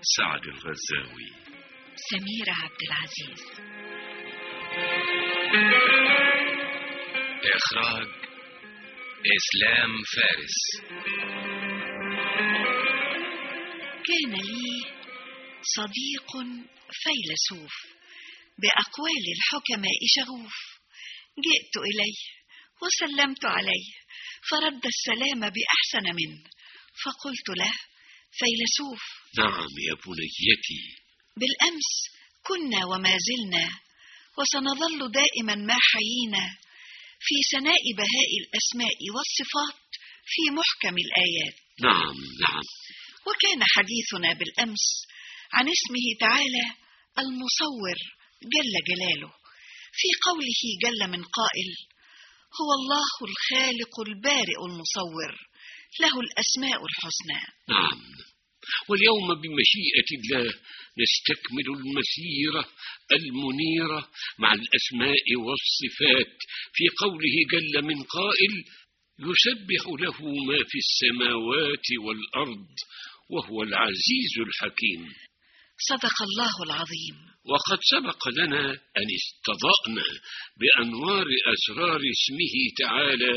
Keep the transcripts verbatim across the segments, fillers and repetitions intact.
سعد الغزاوي. سميرة عبد العزيز. إخراج إسلام فارس. كان لي صديق فيلسوف بأقوال الحكماء شغوف، جئت إليه وسلمت عليه فرد السلام بأحسن منه، فقلت له: فيلسوف. نعم يا بنيتي. بالأمس كنا وما زلنا وسنظل دائما ما حيينا في ثناء بهاء الأسماء والصفات في محكم الآيات. نعم نعم. وكان حديثنا بالأمس عن اسمه تعالى المصور جل جلاله، في قوله جل من قائل: هو الله الخالق البارئ المصور له الأسماء الحسنى. نعم. واليوم بمشيئة الله نستكمل المسيرة المنيرة مع الأسماء والصفات في قوله جل من قائل: يسبح له ما في السماوات والأرض وهو العزيز الحكيم. صدق الله العظيم. وقد سبق لنا أن استضأنا بأنوار أسرار اسمه تعالى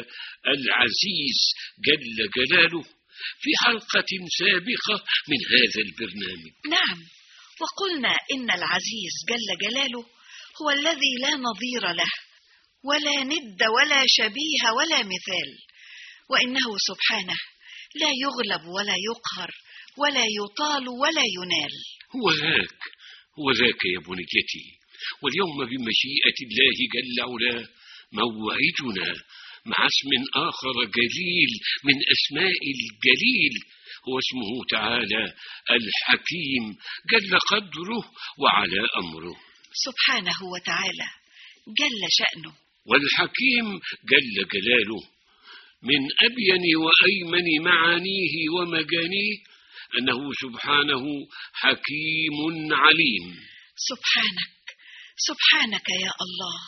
العزيز جل جلاله في حلقة سابقة من هذا البرنامج. نعم، وقلنا إن العزيز جل جلاله هو الذي لا نظير له ولا ند ولا شبيه ولا مثال، وإنه سبحانه لا يغلب ولا يقهر ولا يطال ولا ينال. هو ذاك هو ذاك يا بنيتي. واليوم بمشيئة الله جل علاه موعدنا مع اسم آخر جليل من أسماء الجليل، هو اسمه تعالى الحكيم جل قدره وعلى أمره. سبحانه وتعالى جل شأنه. والحكيم جل جلاله من أبين وأيمن معانيه ومجانيه أنه سبحانه حكيم عليم. سبحانك سبحانك يا الله.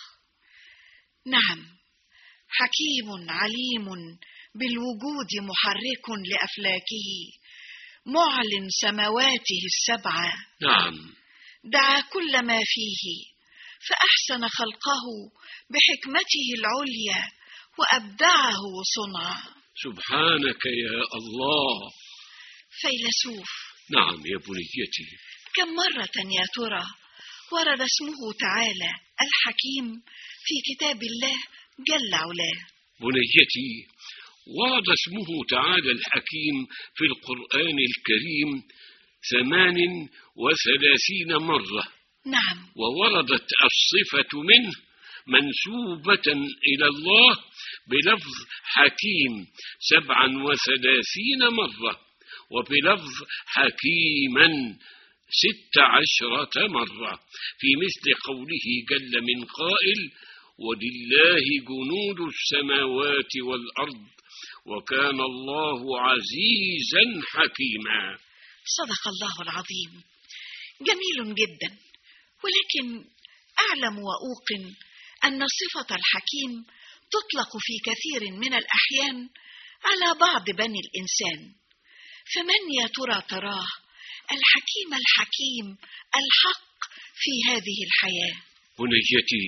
نعم، حكيم عليم بالوجود محرك لأفلاكه، معلن سماواته السبعة. نعم. دعا كل ما فيه فأحسن خلقه بحكمته العليا وأبدعه صنعا. سبحانك يا الله. فيلسوف. نعم يا بنيتي. كم مرة يا ترى ورد اسمه تعالى الحكيم في كتاب الله جل علاه؟ بنيتي، ورد اسمه تعالى الحكيم في القرآن الكريم ثمان وثلاثين مرة. نعم. ووردت الصفة منه منسوبة إلى الله بلفظ حكيم سبعا وثلاثين مرة، وبلفظ حكيما ست عشرة مرة في مثل قوله جل من قائل: ولله جنود السماوات والأرض وكان الله عزيزا حكيما. صدق الله العظيم. جميل جدا. ولكن أعلم وأوقن أن صفة الحكيم تطلق في كثير من الأحيان على بعض بني الإنسان، فمن يا ترى تراه الحكيم الحكيم الحق في هذه الحياة؟ بنيتي،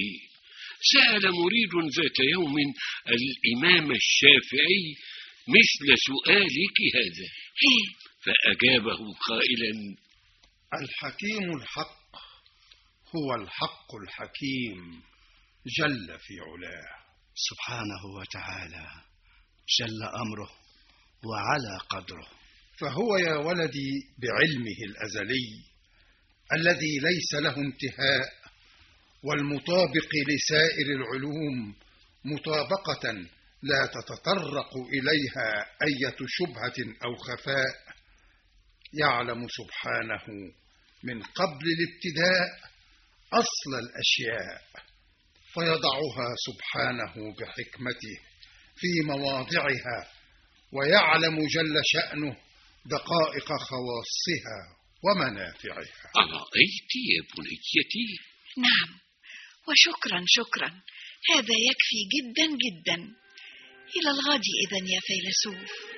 سأل مريد ذات يوم الإمام الشافعي مثل سؤالك هذا، فأجابه قائلا: الحكيم الحق هو الحق الحكيم جل في علاه. سبحانه وتعالى جل أمره وعلى قدره. فهو يا ولدي بعلمه الأزلي الذي ليس له انتهاء، والمطابق لسائر العلوم مطابقة لا تتطرق إليها أية شبهة أو خفاء، يعلم سبحانه من قبل الابتداء أصل الأشياء، فيضعها سبحانه بحكمته في مواضعها، ويعلم جل شأنه دقائق خواصها ومنافعها. أرأيت يا بنيتي؟ نعم، وشكرا شكرا، هذا يكفي جدا جدا. إلى الغد إذن يا فيلسوف.